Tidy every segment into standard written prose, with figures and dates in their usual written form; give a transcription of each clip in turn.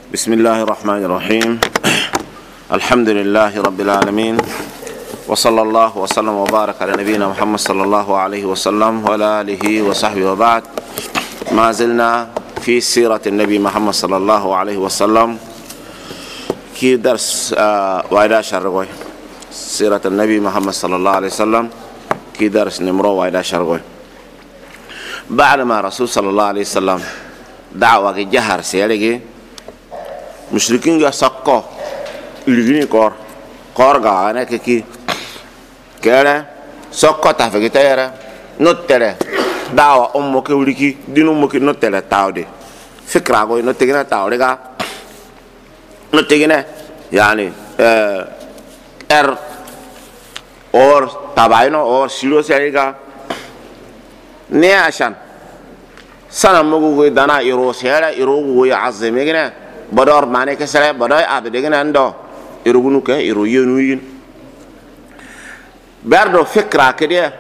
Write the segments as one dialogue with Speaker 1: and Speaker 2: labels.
Speaker 1: بسم الله الرحمن الرحيم. الحمد لله رب العالمين، وصلى الله وسلم وبارك على نبينا محمد صلى الله عليه وسلم وعلى آله وصحبه وبعد. ما زلنا في سيرة النبي محمد صلى الله عليه وسلم كي درس وايدا شرقوي. سيرة النبي محمد صلى الله عليه وسلم كي درس نمرو وايدا شرقوي. بعد ما رسول صلى الله عليه وسلم دعوة جهر سيالي مشركين جا سقّا يلقيني كور غانا كي كذا سقّا تفكي تيرا نوتلا دعوة أمك ولكي دين أمك نوتلا تاودي فكرة قوي نوتينا تاودي كا نوتينا يعني اور تباينو اور سيرو سيريكا نياشان سنة مغوي دانا يرو سيرا يرو يعظمينا بدور ماني كسره بدور أبدين عنده يروونو كه يروينوين بردو فكرة كده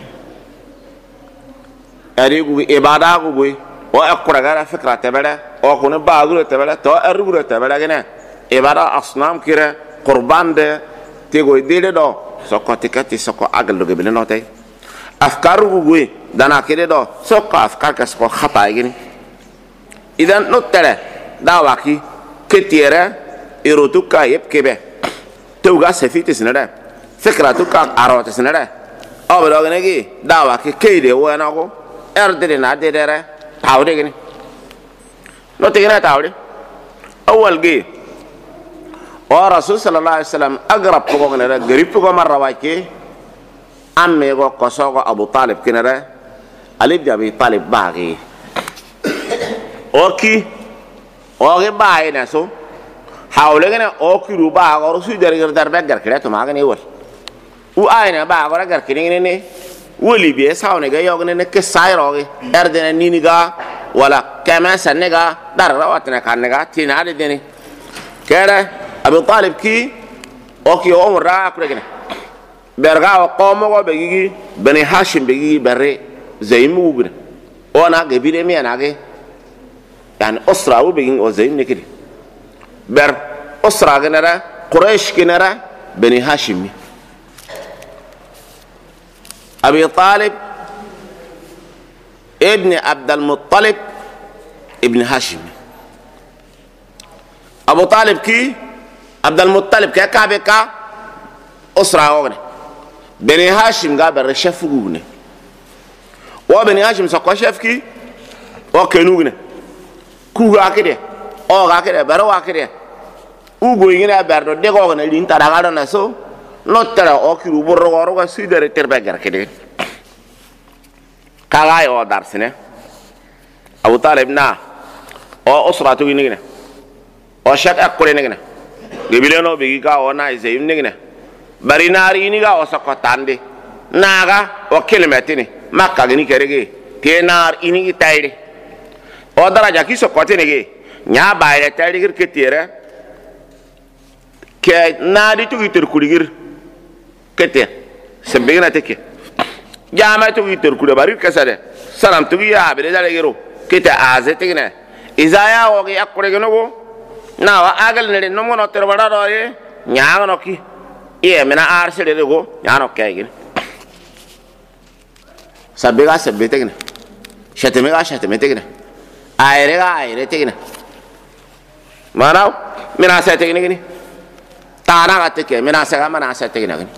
Speaker 1: أريكو إبادة كوي أو أقرأ كذا فكرة تبلا أو كونه بعضو تبلا تو أريكو تبلا كنا إبادة أصنام كده قربان ده تيجي ديله دو سكوا تكتي سكوا أقل لو قبلنا نوتي أفكارو كوي دانا كده دو سكوا أفكار كسكوا خطأ يعني إذا نوتلا داواكي كتيرة إيروتوكا يبكبه توجا سفيت سنرة فكرة توكا أروت سنرة أو بدأنا داواكي كيده وانا كو أردنا ديره تاودي كني نوتينا تاودي أول ورسول صلى الله عليه وسلم أقرب بقوم نرى قريب بقوم مرة واكي أمي كو قصاق أبو طالب كنرى علي بن أبي طالب باقي أوكي اوغي باي نسو حاولنا اوكي روبا غورو سو درغر دربغر كريتو ماغني ول و اينا با غورا غر كيني ولي بي ساوني غا يوغني كسايروغي اردنا نينيغا ولا كما سنغا دار رواتنا كانغا تينا ديني كره ابي طالب كي اوكي عمر را كرغنا برغا وقومو بيغي بني هاشم بيغي بري زيمو بن وانا غبيري مي اناغي يعني أسرة أو بيجين أوزين نكدي بر أسرة كنرا قريش كنرا بني هاشم أبي طالب ابن عبد المطلب ابن هاشم أبو طالب كي عبد المطلب كي كابكا أسرة أوغني بني هاشم قابل رشاف وغني وبني هاشم سقوا شاف كي وكنوغني kuga kide o ga kide baro wa kide ugo yina berdo de ko na lin tada ga na so no tara o kiru borro goro ga sidere terbe gar kide kala yo darsine Abu Talib na o usratu ni o shak akure ni gebile no bigi ka o na izeyim ni bari nari ni ga o sakotande naga o kilometini makka ni kerege kenar ini tayde o daraja ki sokote nege nya bayre tadigir ketira ke nadi tu gitur kuligir kete sebegna teke jama tu gitur kuda bari kasade salam tu ya bere dale gero kete azete gina izaya o gi akure gno go na wa agal ne no mono ter bada do ye nya no ki e mena arse de go nya no kay gina sabega sebete gina shateme gina aire tegina manaw mina sa tegina gini tana ga teke mina sa ga mana sa tegina gini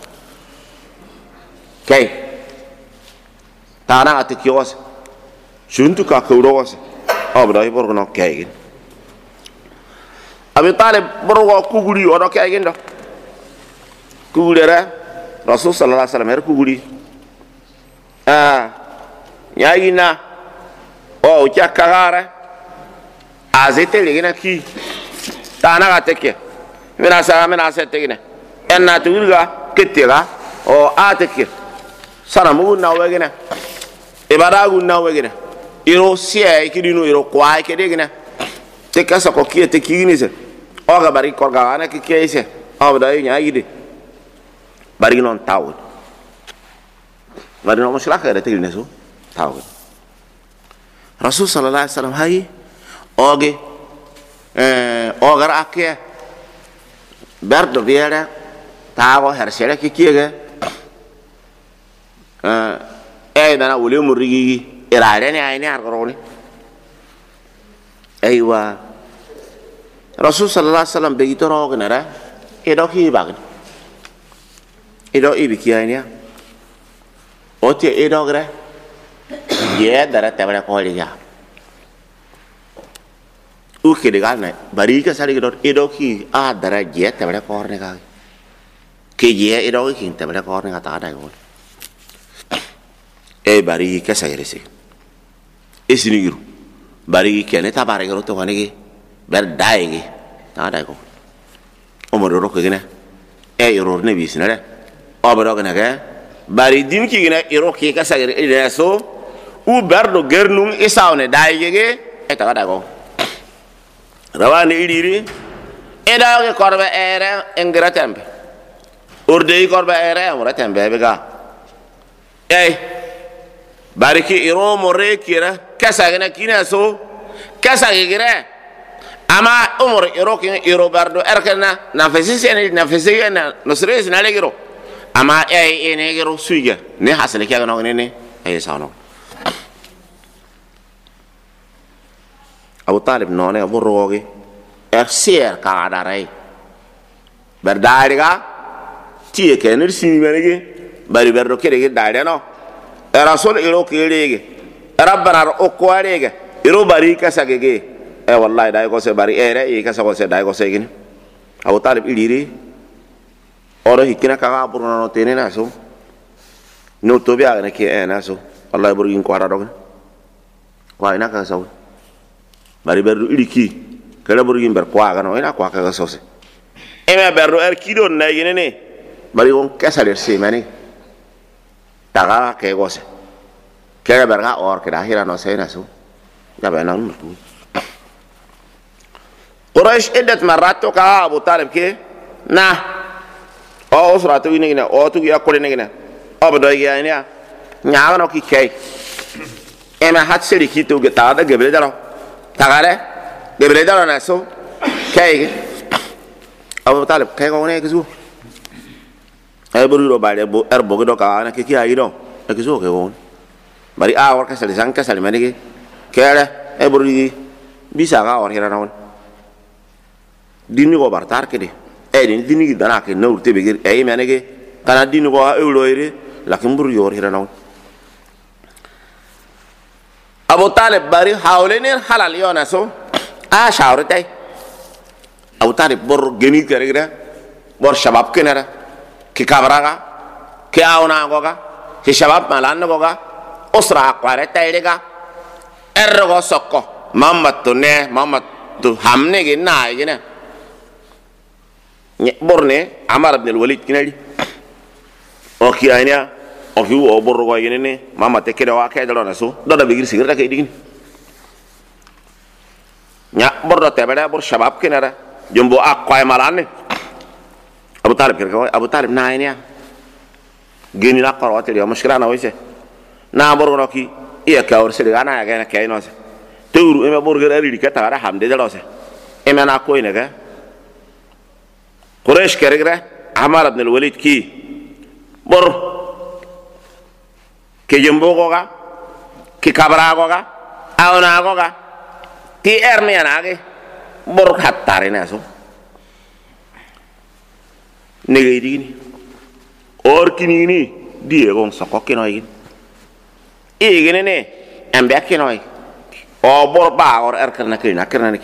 Speaker 1: kay tana ga teke was shuntu ka ko ros abda ibor no kay gini Abi Talib borgo kuguri odo kay gini do kugure Rasul sallallahu alaihi wasallam kuguri yayina o chakagara azete ligina ki tana ga teke mina sa tegina enna tuga ketega o ateke sana mu na wegina ibada gu na wegina iro sie kidinu iro kwa kedegina teka sa ko kiete kigini se o ga bari ko ga ana ki kese o da nya yide bari non taw bari no mushla ka da tegina so taw Rasul sallallahu alaihi wasallam hay oge ogar akke berdo biere tawo hersere kikige dana wuli murigi irare ne ayni argoroni aywa rasul sallallahu alaihi wasallam be gitoro gnara edo ki bagni edo ibiki ayni oti edo gre ye dara tabara ko liya uke de galna bari ka sari gidor edo ki a dara je tabara ko ne ka ke je edo ki tabara ko ne ka ta dai ko bari ka sari se esini giru bari ke ne ta bare garo to ne ber dai ge ta dai ko o mo ro ko gene ro ne bi sinare o baro gene ga bari dim ki gene ro ki ka sari ide so u berdo gernung isawne dai ge ta dai ko rawani idiri edaage korbe ere engra tembe urdei korbe ere amra tembe bega bariki iro more kira kasagena kina so kasagire ama umur iro kin iro bardo erkena nafesina nosres na legiro ama ene giro suiga ne hasale kya no ne sawno Abu Talib none Abu Rogi ersier ka darai berdari ga tie kenir sini menege bari berdo kere dare no rasul iro kerege rabbana o kwarege iro bari kasagege wallahi dai ko se bari ere kasa ko se dai ko se gini Abu Talib iliri oro hikina ka buru no tenena so no to biya ne ke na so wallahi burgin kwara dogon kwa ina ka so bari berdu iliki kala burgin ber kwa gano ina kwa ka sose eme berdu kido na yene bari on kasale se mani daga ke gose kala berga or ke dahira no se na so ya banan mutu quraish iddat marrat ka Abu Talib ke na o usratu ina o tu ya kole ina o bodo ya ina nyaa no ki kai eme hat seli kitu ge ta da gebre dalo tagare gebre dalo na so kai Abu Talib kai ko ne kisu ay buru ro bare bo erbo do ka na ki ayi do e kisu ke won bari a war ka sali san ka sali mani ke kere e buru bisa ga war hira na won dini ko bartar ke de e dini gi dana ke no urte be ge e mani ke kana dini ko e lo ire lakin buru yor hira na won Abu Talib bari hawlener halal yona so a shawrtay Abu Talib bor geni kere bor shabab kenara ki kabraga ki awna goga ki shabab malan goga usra qare taylega ergo sokko mammat to hamne ge na gene borne Amar ibn al-Walid kinali o ki aynya o fi o borro go yene mama te kede wa ke dalo na so do da bigir sigir ta ke digin nya bordo te bada bor shabab kenara jumbo akwa malane Abu Talib kirko Abu Talib na nya geni la qaro te yo mushkila na wise na borgo no ki iya ka or se gana ya gena ke no se teuru e me borgo ari ka ta ra hamde dalo se e me na ko ine ga Quraysh kerigre Amar ibn al-Walid ki bor ke jembo goga ki kabra goga awna goga ti ermi anage bor khattare na so nege digini or kinini die gon soko kinoy igene ne ambe kinoy o bor ba or erkarna kirna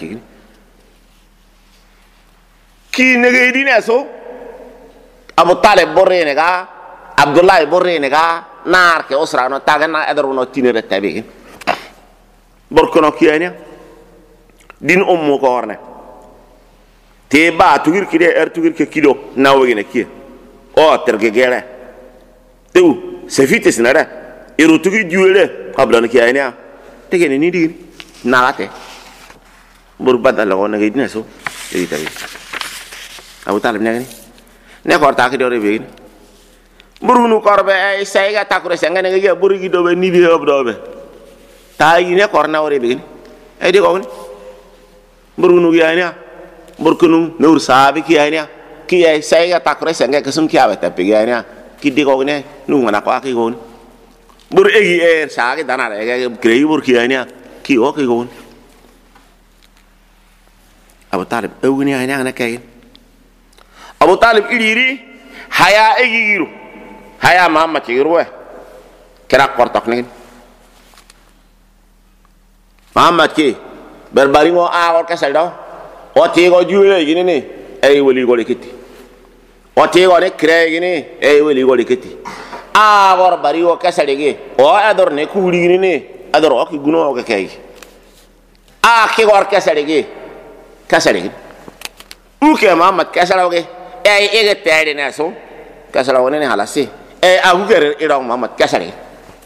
Speaker 1: ki nege dine so Abu Talib borrene ga Abdullah borrene ga nar ke osra no tagana edro no tinere tabi borkono kiyanya din ummu ko orne te ba tugir kide tugir ke kido nawegene kiye o terge gere tu sefite sinara iru tugi juwele qabla kiyanya tegene ni digin nagate bur badal ko ngi dine so te tabi Abu Talib ne ko ta ki do rebe burunu korbe ay sayga takure senga ne ga buru gi dobe ni bi hob dobe tay ne korna wore begin ay di ko burunu yani burkunu nur sabi ki yani ki ay sai ga takre senga kesum ki aba tapi yani ki digo ne nu mana ko ki gon bur egi sa ga dana ga krei bur ki yani ki o ki gon Abu Talib ewini yani ana kay Abu Talib iriri haya egi giru haya Muhammad giru kira kortok nih Muhammad ki berbari ngo awal kesal do o tigo jule gini ni wali goli kiti o tigo ne kre gini wali goli kiti awar bari o kesal gi o ador ne kuli gini ni ador o ki guno o kay ki gor kesal gi uke Muhammad kesal o ge ege tayde na so kesal o ne halasi abu ger irong Muhammad kesal gi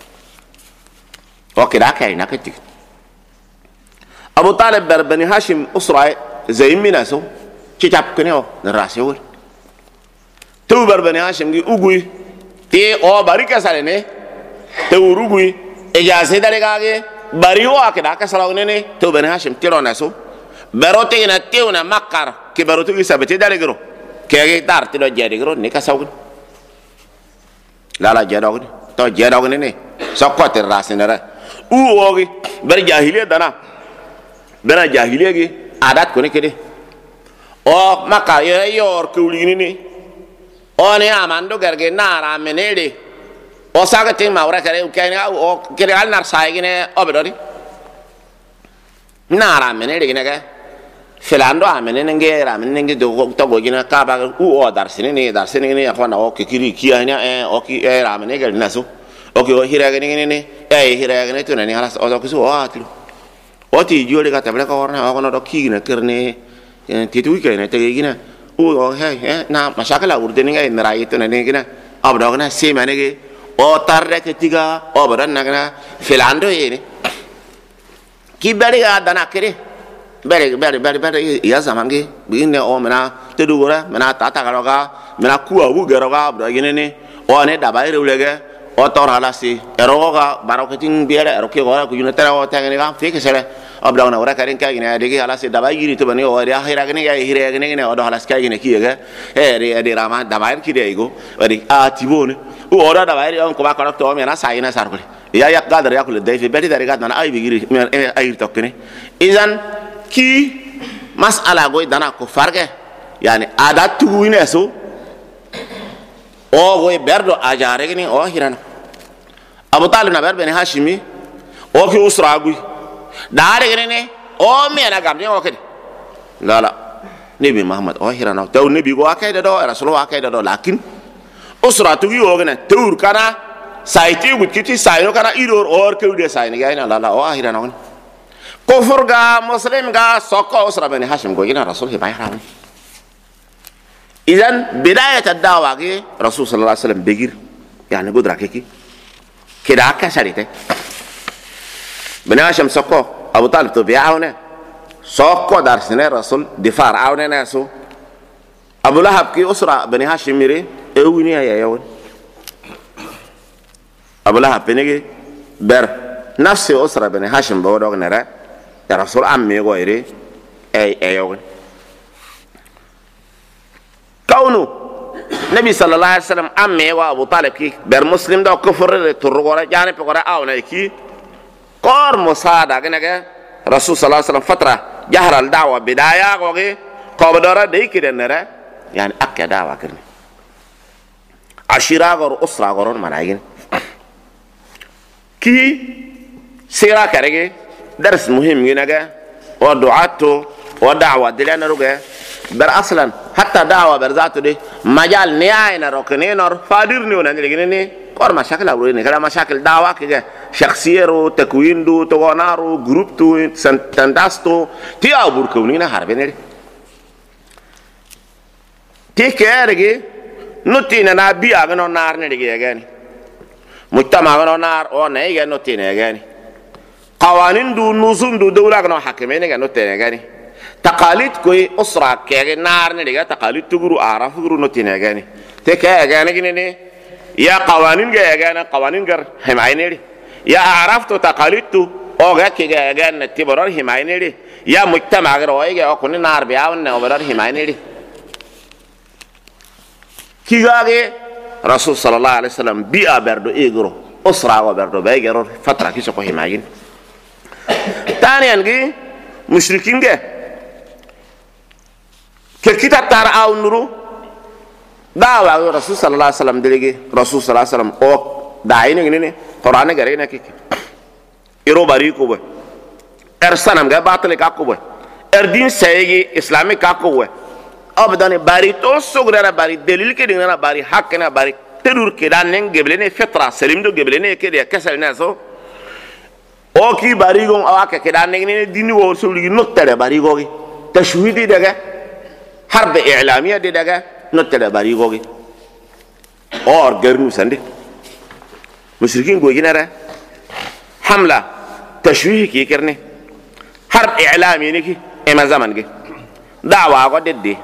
Speaker 1: o kida kay na kiti Abu Talib ber Bani Hashim usra زي مناسو كتاب كنيو نراسيول تو ber Bani Hashim gi ugui ti o bari kasalene to urugui ejaase dare gage bari o akida kasalone ne to Bani Hashim tiro naso berote na teuna makar ke berote gi sabete dare gro kege dar ti do jeri gro ne kasaw la jero to jero ne sokote rasinere u ogi ber jahiliya dana bena jahiliya gi adat ko ne kede o maka yor kuuli ni o ne amando garge nara menede o sagate mawra kare o kene o kere al nar sai gine obedori nara menede gine ga filando amene nge ra menenge do to go gine ka ba o darsine ne akwana o kiri kiya o ki ra menege naso o ki o hira gine ne hira gine to ne halas o ko so atlu Oti jual dekat tablet kau orang orang nak kiki nak kerana titu ikan nak tegi gina. Na masyarakat lah urut ni kan merai itu nanti gina. Abang orang si mana ke? Tar ketiga, abang nak gina filando ini. Kibari ada nak kiri. Beri. Ia zaman ke begini mana tidur gora, mana tata karoga, mana kuah garoga abang gini ni. Ne dabai rulega. Tor halasi. Eroga baru keting biara eroki gora kujuna terawa tengene kan fake sele. Abang na orang karing kaya gini, adegi halasi dabai giri tu bani, orang akhirnya gini, orang halas kaya gini kiaga, eri ramah dabai kiri ego, eri tibun, orang dabai orang kuat kalau tu orang mana saina sarkuli, ya gadar ya kulit, tapi beri dari gadar na air giri, air tok ni, izan ki masalah goi dana ko farge, yani adat tu ini aso, goi berdo ajar gini, hiran, Abu Talib na ber Bani Hashimi, ki usra goi. Dari gini ni, me anak kami ni okey. Lala, Nabi Muhammad, hirana. Tahu Nabi gua okey dah, Rasulullah okey dah. Lakin, usra tu gini okey na. Tahu karena saya itu kita saya karena iror or kau dia saya ni gaya na. Lala, hirana okey. Kufur ga Muslim ga sokko usra Bani Hashim gua gini Rasul hibayah kami. Izan bidayat ad-dawah ke Rasul sallallahu alaihi wasallam begir, yani gudra kiki. Kira apa syariat? Bani Hashim sokko Abu Talib tu biawne sokko dar sine Rasul difar awne nasu Abu Lahab ki usra Bani Hashim mire ewini ya yawon Abu Lahab penege ber nafsi usra Bani Hashim bawa dog nera ya Rasul amme go ire yawon kaunu Nabi sallallahu alaihi wasallam amme wa Abu Talib ki ber muslim do kufur turgora jane pekora awne ki Kor musada kena ke Rasul sallallahu alaihi wasallam fatra jahral dakwah bidaya ko ke ko badara de kiden nere yani akka dawa kene ashira gor usra goron managin ki sira karege dars muhim gina ke wa du'atu wa da'wa dilana ruge ber aslan hatta da'wa ber zatu de majal niayna rokene nor fadir ni onan gine ni kor masyakil awro ni kala masyakil dawa ke shakhsiyero takwindu togonaro group tu tandasto ti abur kawnina harbene ti kerege nutina na biya gano narne dige gani mujtama gano nar o ne ga nutina gani qawanin du nuzum du dawla gano hakimene ga nutina gani taqalid koy usra ke narne dige taqalid tuguru araf guru nutina gani te ke gani gine ya qawanin ga gana qawanin gar himayne ya araftu taqalidtu o ga ke ga gana tibarar himayne ya mujtama ga o yege o kuni nar be awne o badar himayni ri kigage rasul sallallahu alaihi wasallam bi aberdo egro usra wa berdo be gero fatra ki soko himagin taniyan gi mushrikin ge ke kita tar aw nuru dawa rasul sallallahu alaihi wasallam delege rasul sallallahu alaihi wasallam o daine ne qur'an gare ne ki iro bari ko be sanam ga batle ka ko be din sayegi islamic ka ko be abdane bari to sograra bari delil ke dingana bari hakna bari terur ke dan neng geblene fitra selim do geblene ke de kasal na so o ki bari gon awaka ke dan neng ne dini wo so ligi nottare bari gogi tashwidi daga harb i'lamiya de daga nottare bari gogi or garnu sande mushrikin go ginara hamla tashwih ki kerne harb i'lami ne ki ema zaman ge da'wa go dedde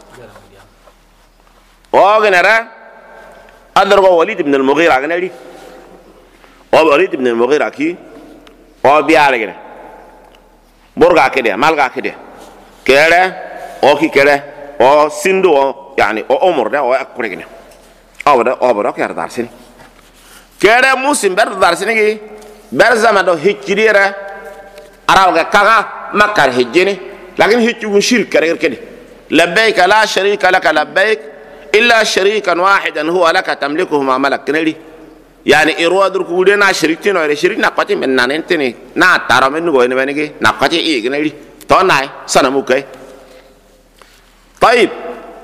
Speaker 1: o ginara adrgo walid ibn al-mughira ganali o walid ibn al-mughira ki o biare gene borga kede malga kede kere o ki kere o sindu o yani o umur da o akure gene o bada ko yar sini kere musim ber sini gi ber zama do hijrira araw ga kaga makkar hijjini lakin hijju shirk kare kede labbaik la sharika lak labbaik إلا شريكا واحدا هو لك تملكه ما ملك نلي يعني إروا درك ودنا شريكتين ولا شريك نقطي من نانتني نا ترى من نقول نبنيجي نقطي إيه نلي توناي سنة موكي طيب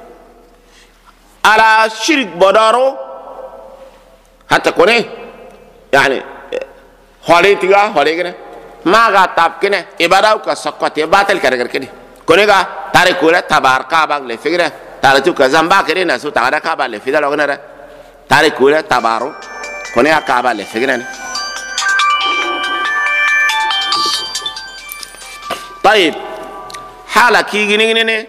Speaker 1: على شريك بدارو حتى كونه يعني هالي تيجا هالي كده ما قاتاب كده إبادة وكسقط إبادة الكرجر كده كونه كا تاريخ كله تبارك أبغى لفكرة تاريخ كزامبا كده ناسو تاريخ كابا لفيدا لغنا ده تاريخ كله تبارو كونه كابا لفكرة طيب حالا كي جنيه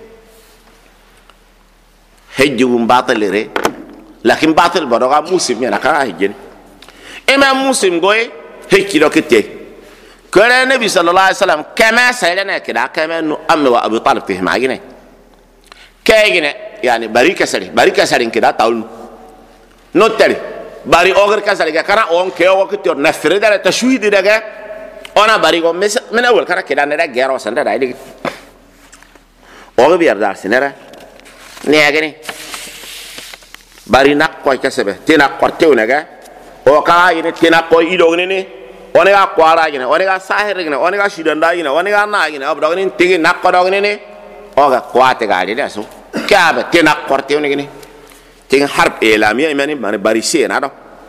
Speaker 1: هجوم باطل لره لكن باطل بدوغا موسم يعني كان هجين إما موسم قوي هيك لو كتير كان النبي صلى الله عليه وسلم كما سألنا كده كما إنه أم وأبي طالب فيهم عجينة كأجينة يعني بريكة سري كده تقول نوتري باري أوغر كسري كنا أون كيو وكتير نفرد على تشويه ده أنا باري قوم من أول كنا كده نرى جيرو سنة ده إلي أوغر بيردار سنة نيجي bari nak koy kasebe tina kortew naga o kala ine tina koy idogni ni onega kwara gine onega sahir gine onega shidanda gine onega na gine obdogni tigi nak kodogni ni oga kwate gadi daso kabe tina kortew ni gine ting harb elamiya imani mane bari se na do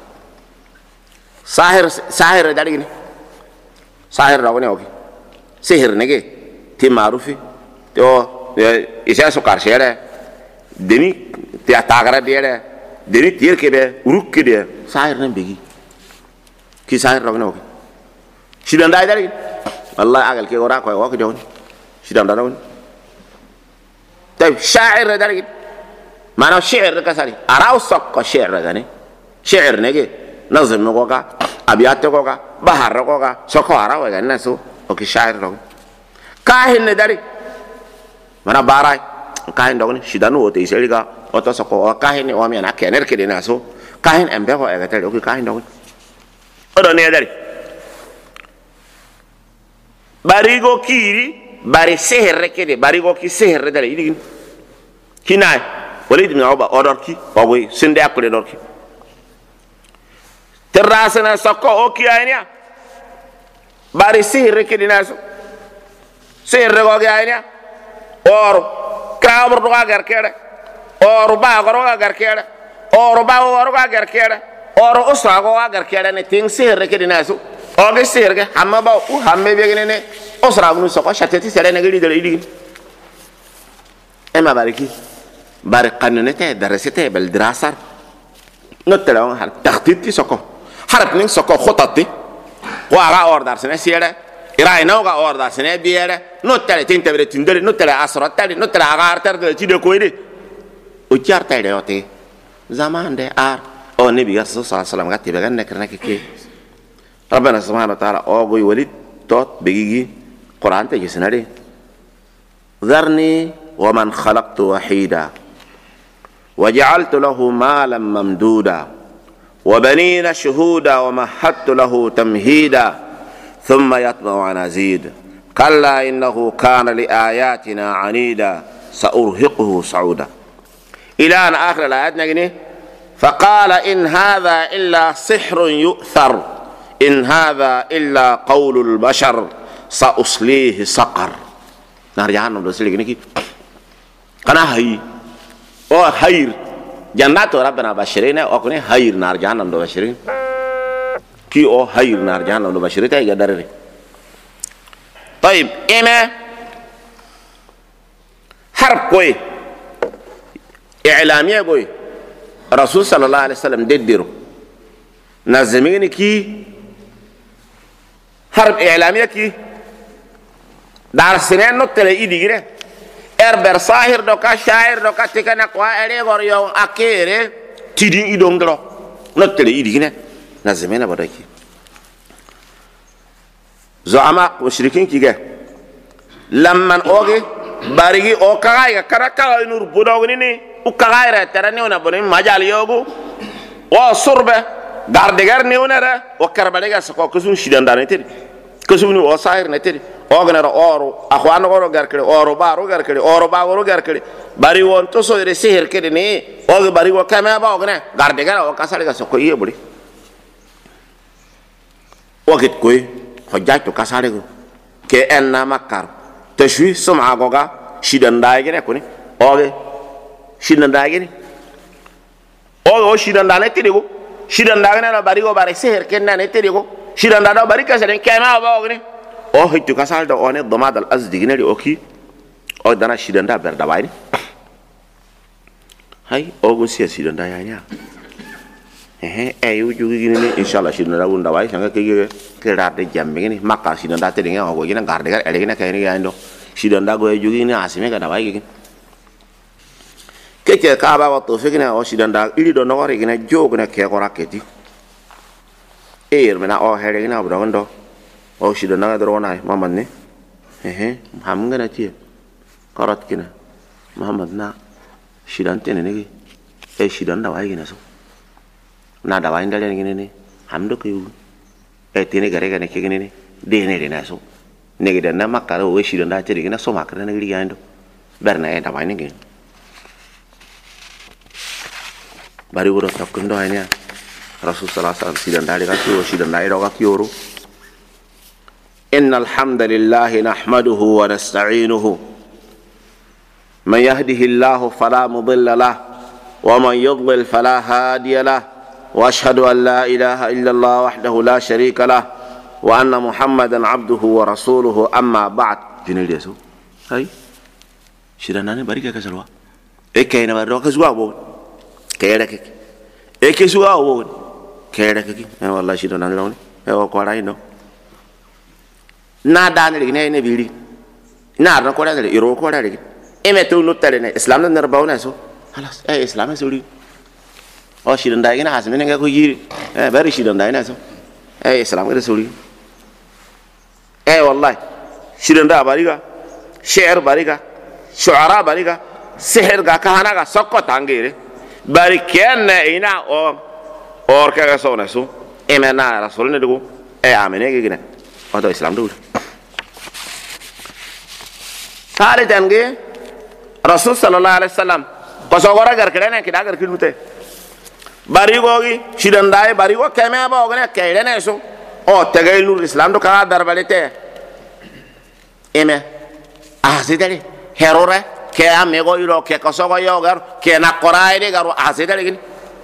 Speaker 1: sahir dadi gine sahir dogni oki sihir nege ti marufi to isa so karshere deni tiya tagara dia deni tier kebe uruk ke dia sahir nan begi ki sahir rogna oke sidan dai dari wallahi agal ke ora ko ko don sidan dana won tay sha'ir dari mana shi'r ka sari arau sok shi'r gane shi'r nege nazm no ka abiyat ko ka bahar ko ka soko arau ga naso oke sha'ir rog kahin dari mana barai kahin dogni sidanu ote iseliga oto soko kahin o mi ana kener ke dina so kahin embe ko e gatel o kahin dogni odo ne dari barigo kiri bari seher ke de barigo ki seher dari idin kinai walid ibn uba odor ki oboy sinde akule dor ki terrasana soko o ki aynya bari seher ke dina so seher go ga aynya or kraamur do agar kere or ba goro agar kere or ba goro agar kere or usra go agar kere ne ting sir ke dinaso o ge sir ge hamma ba u hamme be ne usra gnu so ko shateti sere ne gidi dele idi ema bariki barikan ne te darasete bal dirasar notela har taxtiti soko harap ning soko khotati wa ga or dar sene sere ira ina ga orda sene biere no tele tinte bere tindere no tele asra tele no tele agar tele ci de koyde o ciar tele yote zaman de ar o nabi sallallahu alaihi wasallam gatti be ganne kerna ke rabbana subhanahu wa ta'ala o goy walid tot begigi قرآن تجسنا لي ذرني ومن خلقت وحيدا وجعلت له مالا ممدودا وبنين شهودا ومهدت له تمهيدا ثم يطمع أن أزيد كلا إنه كان لآياتنا عنيدا سأرهقه صعودا إلى أن آخر الآيات نجني فقال إن هذا إلا سحر يؤثر إن هذا إلا قول البشر سأصليه سقر نار جهنم رسول الله كنا هاي أو خير جنات ربنا بشرين أو كنا خير نار جهنم بشرين كي أو خير نار جهنم بشرين تيجي درري طيب إما حرب كوي إعلامية كوي رسول صلى الله عليه وسلم ديرو نازمين كي حرب إعلامية كي دار سنين نطلع إيدي كده إربر صاهر دوكا شاعر دوكا تكنا قوا إليه غريو أكيره تيدين إيدون درو نطلع إيدي كده نازمين بداكي زعماء مشركين كي لما أوجي باريجي أو كاغاي كراكا نور بوداغني وكاغاي ترى ونا بني مجال يوغو وصربة غاردغر نيونا وكرباليغا سكو كسون شيدان دانيتي كسون او صاير نتي اوغنر اورو اخوان اورو غاركري اورو بارو غاركري اورو باورو غاركري باري وون تو سو سير كدي ني اوغ باري و كما با اوغنا غاردغر او كاساليغا سكو يبري وقت كوي حجاجو كاساليغو كي ان مكار تشوي سمعه غوغا شيدان دايغني كوني اوغ شيدان دايغني اوغ شيدان دانيتي ديغو شيدان داغنا باري و باري سير كنا نتي ديغو شيدان دا باري كاسالين كما با اوغني او هيتو كاسال دا اوني ضماد الازدي غني اوكي او دانا شيدان دا بردا بايني هاي اوغو سي شيدان دا يانيا ايو جوغي غني ان شاء الله شيدان دا وندا باي سانغا كي كيرا دي جامي غني مكا شيدان دا تيغي اوغو غينا غاردغار اليغنا كايني ياندو شيدان دا غوي جوغي ني اسيمي غدا باي غي كيكي كابا وطوفيكنا او شيدان دا إلي دو نغوري غنا جوغنا كيكو راكيتي منا او هيرغنا بدوندو او شيدان دا دروناي محمد ني محمد تي قرات كنا محمد نا شيدان تي ني اي شيدان دا واي غنا سو نا دا واي ndalen غني ني حمدو كيو اي تيني غاري غني كي غني ني ديني دينا سو نيغي دنا مكارو وي شيدان دا تي غنا سو ماكرا نغري ياندو برنا اي دا واي ني bari wuro takkundo haynya rasul sallallahu alaihi wasallam sidan dali kaki o sidan dai do kaki oru innal hamdalillah nahmaduhu wa nasta'inuhu man yahdihillahu fala mudilla lahu wa man yudlil fala hadiya lahu wa ashhadu an la ilaha illa allah wahdahu la sharika lahu wa anna muhammadan abduhu wa rasuluhu amma ba'd jinil yesu hay sidan nane bari ka salwa e kayna baro ka zuwa bo كيرك إكسوا أول كيرك والله شيء دون الله هو قارئ إنه نادان لكن هي نبيري نادان قارئ لكن يرو قارئ لكن إمتى نوترينه إسلام نرباونا سو خلاص إسلام سوري أو شيء دون داينا حاسمين إنك كويجي باري شيء دون داينا سو إسلام كده سوري والله شيء دون دا باريكا شعر باريكا شعراء باريكا سحر كا كهانا كا سقط عنجيره bari kenne ina or kaga sona su emena rasul ne dugo amene ge gina odo islam du sare jange rasul sallallahu alaihi wasallam ko so gora gar kene ki dagar kilute bari gogi shidan dai bari go keme ba ogene kayde ne su o tagay nur islam do ka darbalete eme asidari herore ke amego iro ke kosogo yogar ke nakorai de garu asida legin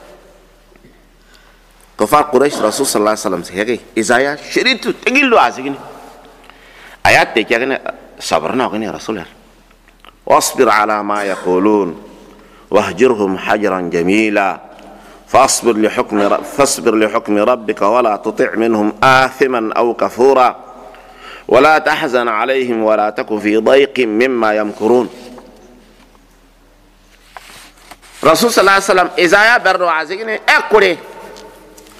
Speaker 1: ko fa quraish rasul sallallahu alaihi wasallam sehege izaya shiritu tegillo asigini ayat te kagene sabrna ogene rasul wasbir ala ma yaqulun wahjurhum hajran jamila فاصبر لحكم ربك ولا تطع منهم آثما أو كفورا ولا تحزن عليهم ولا تك في ضيق مما يمكرون رسول صلى الله عليه وسلم إذا يبرو عزيزني أكله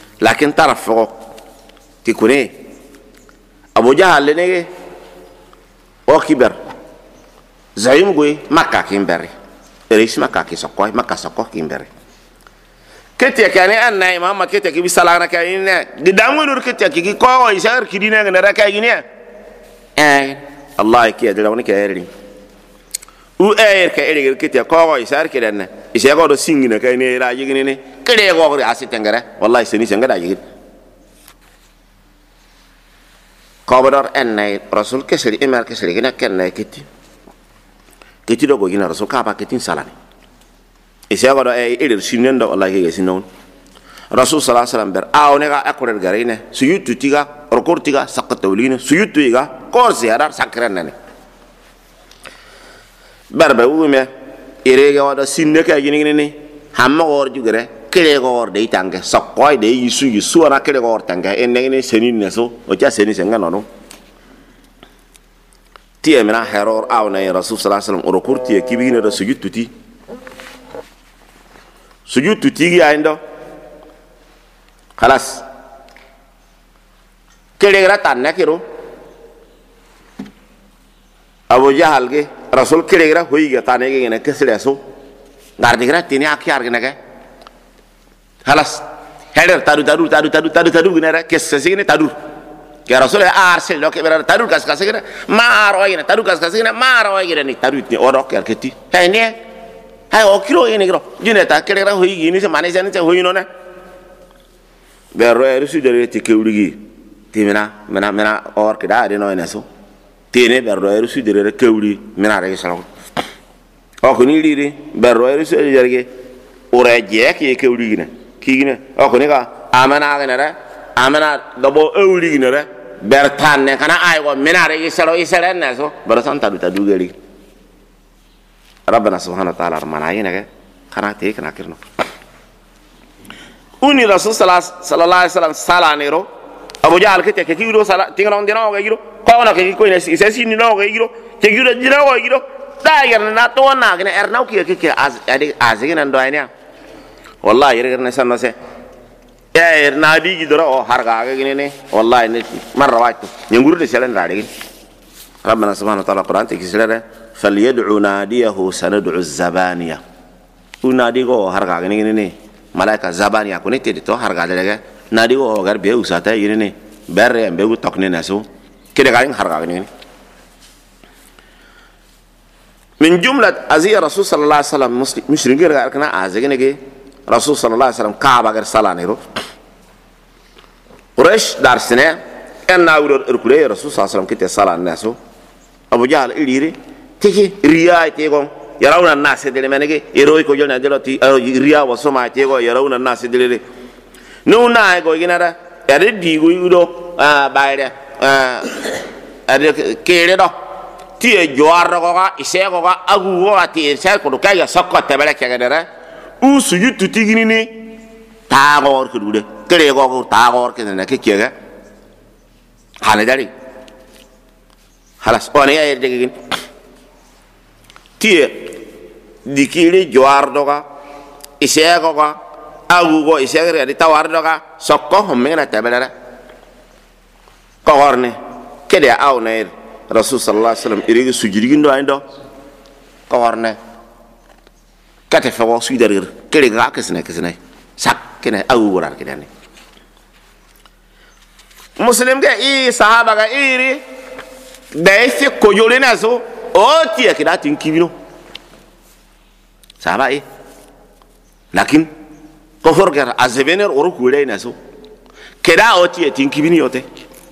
Speaker 1: لكن ترفقه تكوني أبو جهل لنيجي o kiber zayim goy makka kimbere reis makka ki sokoy makka sokko kimbere kete kane annay muhammad kete ki bisalana kayne de dangonur kete ki ko o isar kidina ngana raka yine allah ki adira woni kayri u ka ere kete ko o isar kidanna isar ko do singina kayne ra yigini ne kede ko ri asitengere wallahi seni sengada yigini kobador annay rasul kesri imar kesri gina kenna kiti do go gina rasul ka ba kitin salani isya go do eder sinendo wallahi ke sinon rasul sallallahu alaihi wasallam ber awne ga akorer garine suyutu tiga rokor tiga sakatawlina suyutu iga kor ziyarar sakranane barba wume ere ga wada sinne ka gini ni hamma gor jugere kele gor de tange sakoy de yisu ana kele gor tange enne ni senin neso o ja senin senga nono tie mena heror awna rasul sallallahu alaihi wasallam rokor tie kibina do suyutu ti sujud tuti ya indo khalas kelegra tanna kiro abu jahal ge rasul kelegra hoiga tane ge ne kesle so gardigra tini akyar ge ne ge khalas heder taru gene kesse sigine taru ke rasul arsel lo ke bera taru kas gene ma aro ge taru kas gene ma aro ge ni taru ni oro ke keti hene hay o kilo ini kilo jine ta kele ra hoyi ini se mane jane se hoyi no ne berro e su dere ti kewligi timina mena or ke da de no ne so tene berro e su dere kewli mena re sala o ko ni liri berro e su dere ge ore je ke kewligi ne kigine o ko ni ga amana ga ne re amana dobo ewligi ne re bertan ne kana ay go mena re sala isere ne so baro santa du ta dugeli ربنا سبحانه وتعالى رماناينا كنا تيك ناكرنا وني رسول صلى الله عليه وسلم سالا نيرو ابو جهل كتي كيرو سالا تيغرون دينو غيرو كونا كي كوين سيسي نينو غيرو تيغيرو دينو غيرو دا يرنا تو نا غنا ارناو كي ادي ازينا ندوينيا والله يرغنا سنوسه يا ارنا دي جدرو هارغا غيني والله مره وايت نغورو دي سلان دادي ربنا سبحانه وتعالى قران تكسلره فليدعو ناديه سندعو الزبانية وناديغو هرغا غني ملائكة زبانية كوني تيدي تو هرغا دلغا ناديغو غير بيو ساتا يني بير بيو توكني ناسو كده غاين هرغا غني من جملة أزي رسول صلى الله عليه وسلم مشرين غير كنا أزيغني رسول صلى الله عليه وسلم كعبة غير صلاة نيرو قريش دارسنا أن أولو إركولي رسول صلى الله عليه وسلم كده صلاة ناسو أبو جهل إليري تيجي ريا تيجون يراون الناس دليل منك يروي كوجون دلوتي ريا وسما تيجون يراون الناس دليل نونا يقول جنارا يرد ديغو يدو بايرة كيري دو تي جوار رغا إسيا رغا أغو رغا تي إسيا كدو كايا سكوت تبلك كجنارا وسجود تيجيني تاغور كدوده كري غور تاغور كذا كيكيا هذا داري خلاص أنا يا يرجعين tie dikiri joar doga isego ga agugo isegre di tawar doga sokko hommena tabelera ko horne kede awne rasul sallallahu alaihi wasallam irigi sujudi ndo ando ko horne kate fa wo suidarir kede ga kesne sak kene agugo rar kedane muslim ga i sahaba ga iri dai fi ko jolena so o tie kida tin kibino sabai lakin ko forger azevener oru kure na so kida o tie tin kibini yote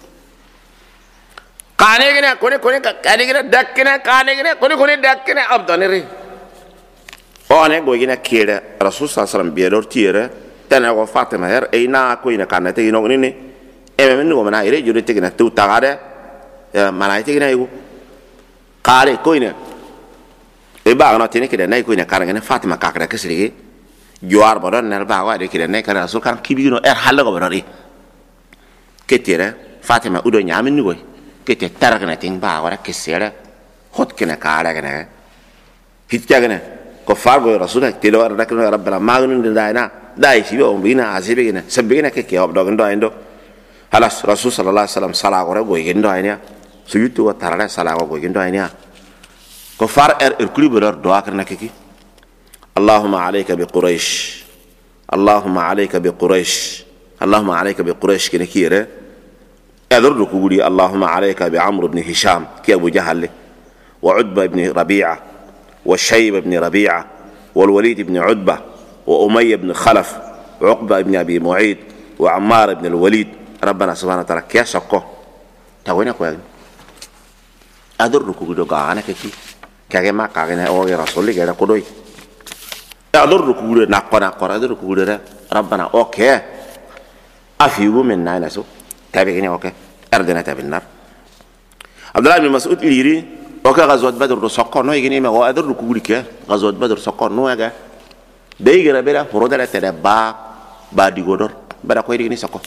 Speaker 1: kane gina kone kane gina dakkina kane gina kone dakkina abdanere one go gina kire rasul sallallahu alaihi wasallam biedor tiere tana go fatima her eina ko ina kanate ino ni men go mana ire jure te gina tu tagade mana te gina igu kare koine e ba no tini kida nay koine karangene fatima kakra kesrigi joar boron nel ba wa de kida nay kara so kan kibino halla go borori ketire fatima udo nyamin ni goy kete taragna ting ba wara kesere hot kena kara gene hitja gene ko fargo rasul te do ar dakno rabbana magnun daina dai si o bina azibe gene sabbe gene ke ob do ndo endo halas rasul sallallahu alaihi wasallam sala gore goy gendo aynya سيوتو وترى سلا وقول جندو عينيا كفار إركلي بدر دعاء كرنا كيكي اللهم عليك بقريش اللهم عليك بقريش اللهم عليك بقريش كنكيره أذر كقولي اللهم عليك بعمرو بن هشام كي أبو جهل وعتبة بن ربيعة والشيبة بن ربيعة والوليد بن عتبة وأمية بن خلف وعقبة بن أبي معيط وعمار بن الوليد ربنا سبحانه وتعالى كيا شكو تاوينا كوي أذر كقولي قاعنا كي كأجمع كأجنا أو رسولي كذا كدوي أذر كقولي نقرأ أذر كقولي ربنا أوكي أفيو من ناينسو تابعيني أوكي أردنا تابع النار عبد الله بن مسعود يري أوكي غزوة بدر سكر نو يجيني ما هو أدر ركوبي كه غزوة بدر سكر نو يجا بيجي ربنا فرود على تدا با ديغودر بدا كوي يجيني سكر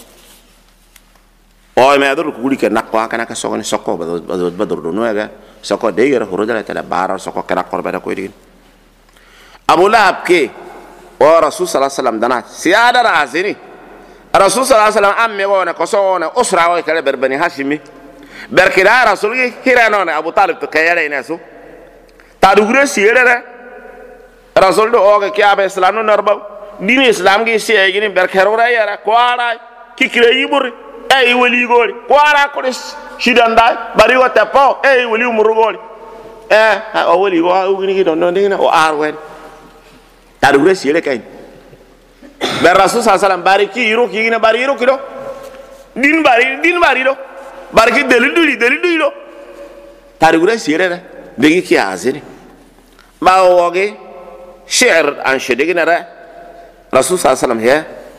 Speaker 1: أو ما أدر ركوبي كه نقوا كنا كسكر سكر غزوة بدر نو يجا سكر بيجي فرود على تدا بارا سكر كنا قرب بدا كوي يجيني أبو لهب كي ورسول صلى الله عليه وسلم دنا سيادة رازيني رسول صلى الله عليه وسلم أمي وانا كسونا أسرة وكذا بربني هاشمي بركدا رسولي هيرانونا أبو طالب تكياله ناسو تادوغري سيرة رسول دو أوكي كيا بإسلام نربو دين إسلام كي سيجيني بركهرورا يارا كوارا كيكري يبوري أي ولي غولي كوارا كورس شيدانداي باريو تابو أي ولي مروغولي أولي غولي كي دون دينا أو أروين تادوغري سيرة كاين berrasul sallam bari ki yiro ki gina bari yiro kido din bari do bari ki deli do tari gura sire da begi ki azini ba woge shi'r an shidigina ra rasul sallam he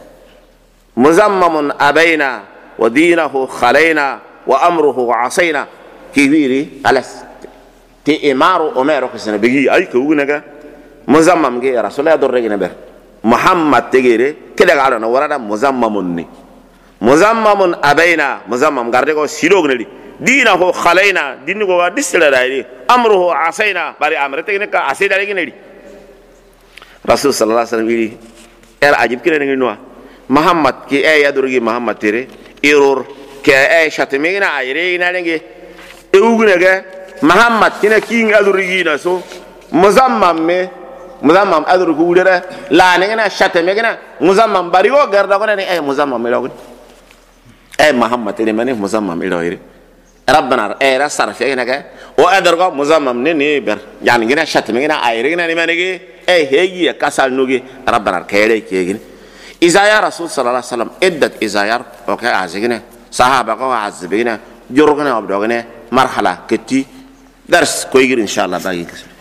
Speaker 1: muzammamun abaina wa dinahu khalaina wa amruhu asayna kibiri alas ti imaru umero kisna begi ay ko unaga muzammam ge rasul ya dorre gina ber محمد تجيري كده قالوا نورنا مزممني مزممن أبينا مزمم قردكوا سيروغ نلي دينه خلينا دينه قوا دستلا دايري أمره عصينا بري أمر تجينا كعصي دايري نلي رسول صلى الله عليه وسلم يقولي إير عجيب كده نقول نوا محمد كي أي يدرجي محمد تري إيرور كي أي شتمينا أيري نالنجي إيوغنا محمد كنا كين يدرجي ناسو مزمم مزمم أدرك وجرا لا نجنا شتى مجنا مزمم بريو غردا كنا أي مزمم ملوك أي محمد تري مني مزمم إلهي ربنا أي رسالة فينا كه وأدرك مزمم نبر يعني جنا شتى مجنا أيرجنا نمانجي أي هيجي كسر نوجي ربنا كيري كيجين إذا يا رسول صلى الله عليه وسلم إدت إذا يا أوكي عزيجنا صحابة كوا عزبينا جرغنا وبدوغنا مرحلة كتي درس كويجر إن شاء الله باقي